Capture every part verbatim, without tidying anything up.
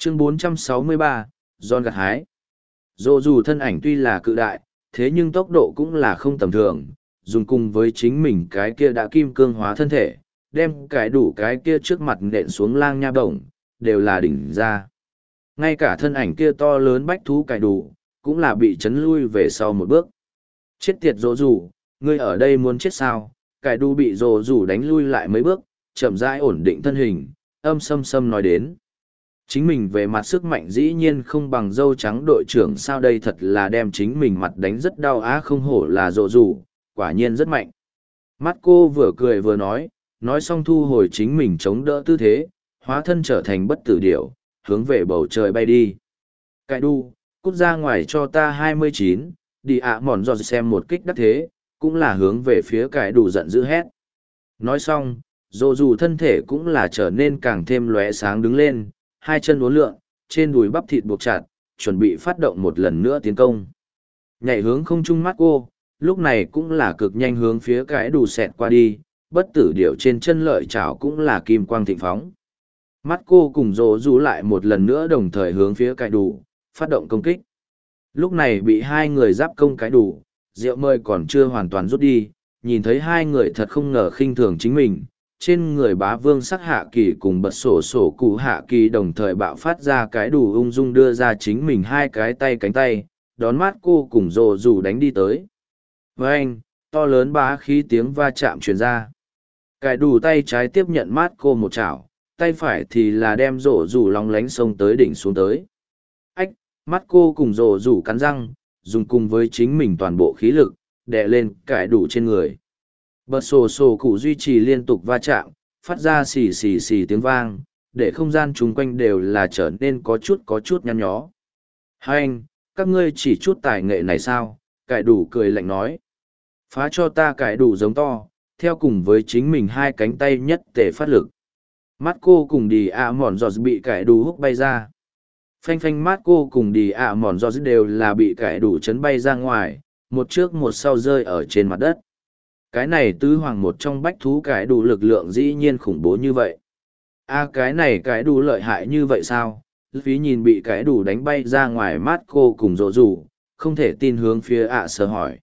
Chương bốn trăm sáu mươi ba, John gặt hái. Dỗ dù thân ảnh tuy là cự đại, thế nhưng tốc độ cũng là không tầm thường, dùng cùng với chính mình cái kia đã kim cương hóa thân thể, đem cái đủ cái kia trước mặt nện xuống lang nha bổng, đều là đỉnh ra. Ngay cả thân ảnh kia to lớn bách thú cải đủ, cũng là bị chấn lui về sau một bước. Chết tiệt dỗ dù, ngươi ở đây muốn chết sao? Cải đủ bị dỗ dù đánh lui lại mấy bước, chậm rãi ổn định thân hình, âm sâm sâm nói đến. Chính mình về mặt sức mạnh dĩ nhiên không bằng dâu trắng đội trưởng, sao đây thật là đem chính mình mặt đánh rất đau á, không hổ là dỗ dù, quả nhiên rất mạnh. Mắt cô vừa cười vừa nói, nói xong thu hồi chính mình chống đỡ tư thế, hóa thân trở thành bất tử điểu, hướng về bầu trời bay đi. Cải đu, cút ra ngoài cho ta hai mươi chín, đi ạ mòn dò xem một kích đắc thế, cũng là hướng về phía cải đủ giận dữ hét. Nói xong, dồ dù thân thể cũng là trở nên càng thêm lóe sáng đứng lên, hai chân uốn lượn, trên đùi bắp thịt buộc chặt, chuẩn bị phát động một lần nữa tiến công. Nhảy hướng không trung mắt cô, lúc này cũng là cực nhanh hướng phía cái đủ xẹt qua đi, bất tử điểu trên chân lợi chảo cũng là kim quang thịnh phóng. Mắt cô cùng rồ rú lại một lần nữa đồng thời hướng phía cái đủ, phát động công kích. Lúc này bị hai người giáp công cái đủ, rượu mời còn chưa hoàn toàn rút đi, nhìn thấy hai người thật không ngờ khinh thường chính mình. Trên người bá vương sắc hạ kỳ cùng bật sổ sổ cụ hạ kỳ đồng thời bạo phát ra cái đủ ung dung đưa ra chính mình hai cái tay cánh tay, đón mắt cô cùng rồ rủ đánh đi tới. Với anh, to lớn bá khí tiếng va chạm truyền ra. Cái đủ tay trái tiếp nhận mát cô một chảo, tay phải thì là đem rổ rủ lóng lánh sông tới đỉnh xuống tới. Ách, mắt cô cùng rổ rủ cắn răng, dùng cùng với chính mình toàn bộ khí lực, đè lên cái đủ trên người. Bật sổ sổ cụ duy trì liên tục va chạm, phát ra xì xì xì tiếng vang, để không gian chung quanh đều là trở nên có chút có chút nhăn nhó. Hai anh, các ngươi chỉ chút tài nghệ này sao? Cải đủ cười lạnh nói. Phá cho ta cải đủ giống to, theo cùng với chính mình hai cánh tay nhất tề phát lực. Mắt cô cùng đi ạ mòn giọt bị cải đủ húc bay ra. Phanh phanh mắt cô cùng đi ạ mòn giọt đều là bị cải đủ chấn bay ra ngoài, một trước một sau rơi ở trên mặt đất. Cái này tứ hoàng một trong bách thú cải đủ lực lượng dĩ nhiên khủng bố như vậy. A à, cái này cải đủ lợi hại như vậy sao? Phí nhìn bị cải đủ đánh bay ra ngoài, mắt cô cùng rộ rủ, không thể tin hướng phía ạ sơ hỏi.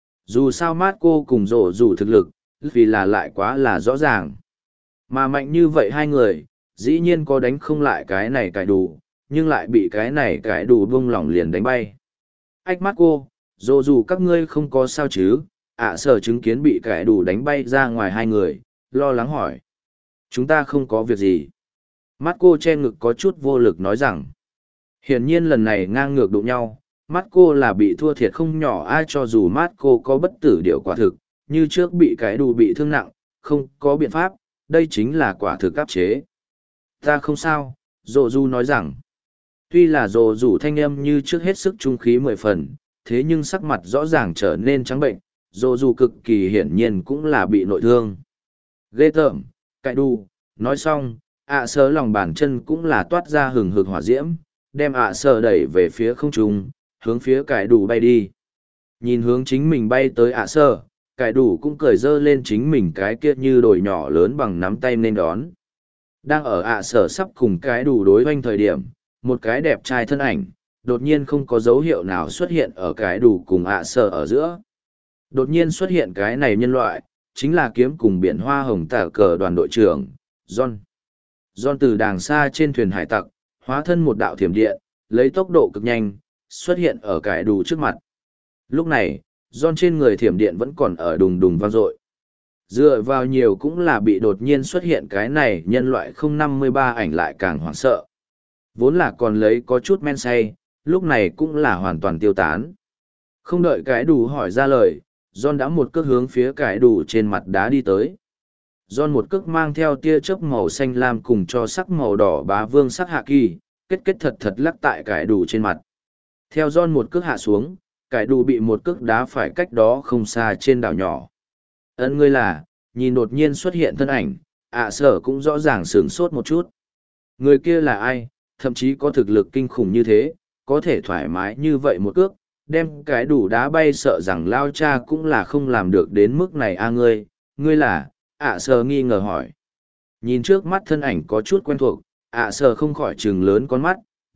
Dù sao mắt cô cùng rộ rủ thực lực, vì là lại quá là rõ ràng. Mà mạnh như vậy hai người, dĩ nhiên có đánh không lại cái này cải đủ, nhưng lại bị cái này cải đủ buông lỏng liền đánh bay. Ách mắt cô, rộ rủ các ngươi không có sao chứ? ạ sở chứng kiến bị cải đủ đánh bay ra ngoài hai người, lo lắng hỏi. Chúng ta không có việc gì. Mắt cô che ngực có chút vô lực nói rằng. Hiển nhiên lần này ngang ngược đụng nhau, mắt cô là bị thua thiệt không nhỏ, ai cho dù mắt cô có bất tử điệu quả thực, như trước bị cải đủ bị thương nặng, không có biện pháp, đây chính là quả thực áp chế. Ta không sao, Dô Du nói rằng. Tuy là Dô Du thanh âm như trước hết sức trung khí mười phần, thế nhưng sắc mặt rõ ràng trở nên trắng bệnh. Dô dù cực kỳ hiển nhiên cũng là bị nội thương. Ghê tởm, cải đu, nói xong, ạ à sơ lòng bàn chân cũng là toát ra hừng hực hỏa diễm, đem ạ à sơ đẩy về phía không trung, hướng phía cải đủ bay đi. Nhìn hướng chính mình bay tới ạ à sơ, cải đủ cũng cười dơ lên chính mình cái kia như đồi nhỏ lớn bằng nắm tay nên đón. Đang ở ạ à sơ sắp cùng cái đủ đối hoanh thời điểm, một cái đẹp trai thân ảnh, đột nhiên không có dấu hiệu nào xuất hiện ở cái đủ cùng ạ à sơ ở giữa. Đột nhiên xuất hiện cái này nhân loại, chính là kiếm cùng biển hoa hồng tả cờ đoàn đội trưởng, John. John từ đàng xa trên thuyền hải tặc, hóa thân một đạo thiểm điện, lấy tốc độ cực nhanh, xuất hiện ở cải đủ trước mặt. Lúc này, John trên người thiểm điện vẫn còn ở đùng đùng vang dội. Dựa vào nhiều cũng là bị đột nhiên xuất hiện cái này nhân loại không năm mươi ba ảnh lại càng hoảng sợ. Vốn là còn lấy có chút men say, lúc này cũng là hoàn toàn tiêu tán. Không đợi cái đủ hỏi ra lời, John đã một cước hướng phía cái đủ trên mặt đá đi tới. John một cước mang theo tia chớp màu xanh lam cùng cho sắc màu đỏ bá vương sắc hạ kỳ, kết kết thật thật lắc tại cái đủ trên mặt. Theo John một cước hạ xuống, cái đủ bị một cước đá phải cách đó không xa trên đảo nhỏ. Ấn ngươi là, nhìn đột nhiên xuất hiện thân ảnh, ạ sở cũng rõ ràng sửng sốt một chút. Người kia là ai, thậm chí có thực lực kinh khủng như thế, có thể thoải mái như vậy một cước, đem cái đủ đá bay, sợ rằng lao cha cũng là không làm được đến mức này a à ngươi, ngươi là, ạ sờ nghi ngờ hỏi. Nhìn trước mắt thân ảnh có chút quen thuộc, ạ sờ không khỏi trừng lớn con mắt,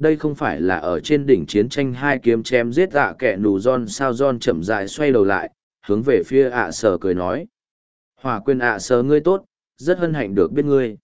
đây không phải là ở trên đỉnh chiến tranh hai kiếm chém giết ạ kẻ nù John sao John chậm rãi xoay đầu lại, hướng về phía ạ sở cười nói. Hỏa quyền ạ sở ngươi tốt, rất hân hạnh được biết ngươi.